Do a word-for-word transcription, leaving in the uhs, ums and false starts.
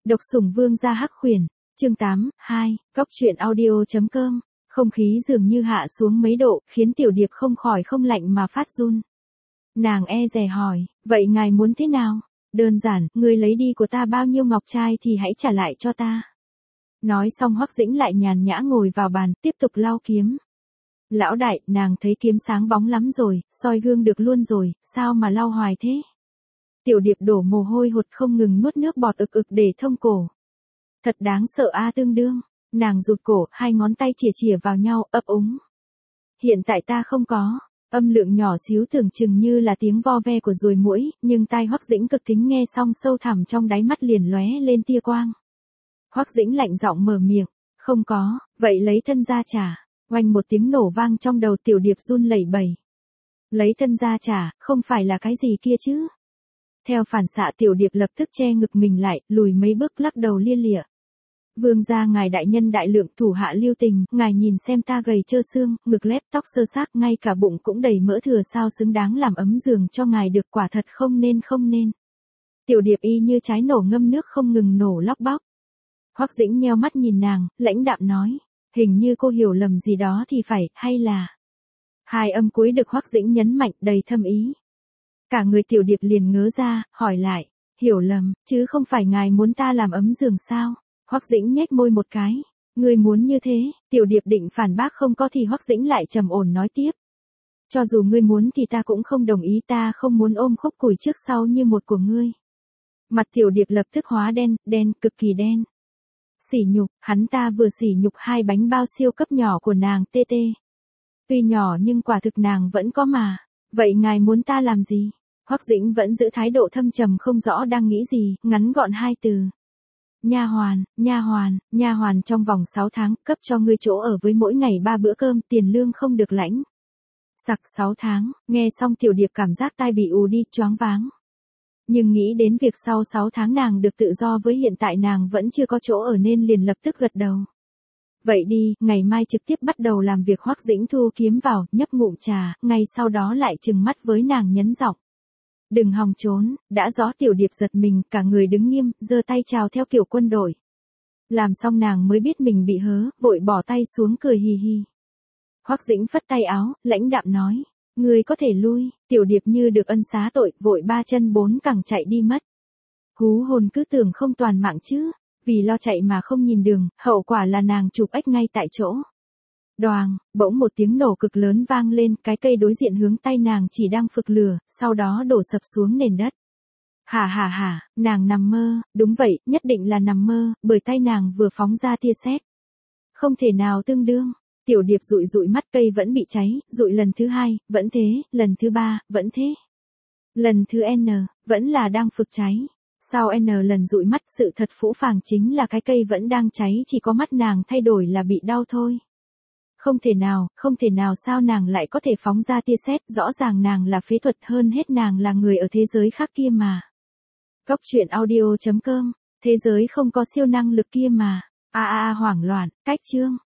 Độc sủng vương gia hắc khuyển, chương tám, hai, góc truyện audio chấm com. Không khí dường như hạ xuống mấy độ, khiến Tiểu Điệp không khỏi không lạnh mà phát run. Nàng e dè hỏi, vậy ngài muốn thế nào? Đơn giản, người lấy đi của ta bao nhiêu ngọc trai thì hãy trả lại cho ta. Nói xong Hoắc Dĩnh lại nhàn nhã ngồi vào bàn, tiếp tục lau kiếm. Lão đại, nàng thấy kiếm sáng bóng lắm rồi, soi gương được luôn rồi, sao mà lau hoài thế? Tiểu Điệp đổ mồ hôi hột không ngừng nuốt nước bọt ực ực để thông cổ. Thật đáng sợ a tương đương. Nàng rụt cổ, hai ngón tay chìa chìa vào nhau, ấp úng. Hiện tại ta không có. Âm lượng nhỏ xíu tưởng chừng như là tiếng vo ve của ruồi muỗi, nhưng tai Hoắc Dĩnh cực thính nghe xong sâu thẳm trong đáy mắt liền lóe lên tia quang. Hoắc Dĩnh lạnh giọng mở miệng, không có, vậy lấy thân ra trả. Oanh một tiếng nổ vang trong đầu Tiểu Điệp run lẩy bẩy. Lấy thân ra trả, không phải là cái gì kia chứ? Theo phản xạ Tiểu Điệp lập tức che ngực mình lại, lùi mấy bước lắc đầu lia lịa. Vương gia ngài đại nhân đại lượng, thủ hạ lưu tình, ngài nhìn xem ta gầy trơ xương, ngực lép tóc sơ xác, ngay cả bụng cũng đầy mỡ thừa, sao xứng đáng làm ấm giường cho ngài được, quả thật không nên không nên. Tiểu Điệp y như trái nổ ngâm nước không ngừng nổ lóc bóc. Hoắc Dĩnh nheo mắt nhìn nàng, lãnh đạm nói, hình như cô hiểu lầm gì đó thì phải, hay là... Hai âm cuối được Hoắc Dĩnh nhấn mạnh đầy thâm ý. Cả người Tiểu Điệp liền ngớ ra, hỏi lại, hiểu lầm, chứ không phải ngài muốn ta làm ấm giường sao? Hoắc Dĩnh nhếch môi một cái, ngươi muốn như thế? Tiểu Điệp định phản bác không có thì Hoắc Dĩnh lại trầm ổn nói tiếp. Cho dù ngươi muốn thì ta cũng không đồng ý, ta không muốn ôm khúc củi trước sau như một của ngươi. Mặt Tiểu Điệp lập tức hóa đen, đen, cực kỳ đen. Sỉ nhục, hắn ta vừa sỉ nhục hai bánh bao siêu cấp nhỏ của nàng tê tê. Tuy nhỏ nhưng quả thực nàng vẫn có mà. Vậy ngài muốn ta làm gì? Hoắc Dĩnh vẫn giữ thái độ thâm trầm không rõ đang nghĩ gì, ngắn gọn hai từ. Nha hoàn, nha hoàn, nha hoàn trong vòng sáu tháng, cấp cho ngươi chỗ ở với mỗi ngày ba bữa cơm, tiền lương không được lãnh. Sặc sáu tháng, nghe xong Tiểu Điệp cảm giác tai bị ù đi, choáng váng. Nhưng nghĩ đến việc sau sáu tháng nàng được tự do với hiện tại nàng vẫn chưa có chỗ ở nên liền lập tức gật đầu. Vậy đi, ngày mai trực tiếp bắt đầu làm việc. Hoắc Dĩnh thu kiếm vào, nhấp ngụm trà, ngay sau đó lại trừng mắt với nàng nhấn giọng. Đừng hòng trốn, đã rõ. Tiểu Điệp giật mình, cả người đứng nghiêm, giơ tay chào theo kiểu quân đội. Làm xong nàng mới biết mình bị hớ, vội bỏ tay xuống cười hì hì. Hoắc Dĩnh phất tay áo, lãnh đạm nói, ngươi có thể lui. Tiểu Điệp như được ân xá tội, vội ba chân bốn cẳng chạy đi mất. Hú hồn cứ tưởng không toàn mạng chứ, vì lo chạy mà không nhìn đường, hậu quả là nàng chụp ếch ngay tại chỗ. Đoàng, bỗng một tiếng nổ cực lớn vang lên, cái cây đối diện hướng tay nàng chỉ đang phực lửa, sau đó đổ sập xuống nền đất. Hả hả hả, nàng nằm mơ, đúng vậy, nhất định là nằm mơ, bởi tay nàng vừa phóng ra tia sét. Không thể nào tương đương. Tiểu Điệp dụi dụi mắt, cây vẫn bị cháy, dụi lần thứ hai, vẫn thế, lần thứ ba, vẫn thế. Lần thứ N, vẫn là đang phực cháy. Sau N lần dụi mắt, sự thật phũ phàng chính là cái cây vẫn đang cháy, chỉ có mắt nàng thay đổi là bị đau thôi. Không thể nào, không thể nào, sao nàng lại có thể phóng ra tia sét, rõ ràng nàng là phế thuật, hơn hết nàng là người ở thế giới khác kia mà. Góc truyện audio chấm com, thế giới không có siêu năng lực kia mà. A a hoảng loạn, cách chương.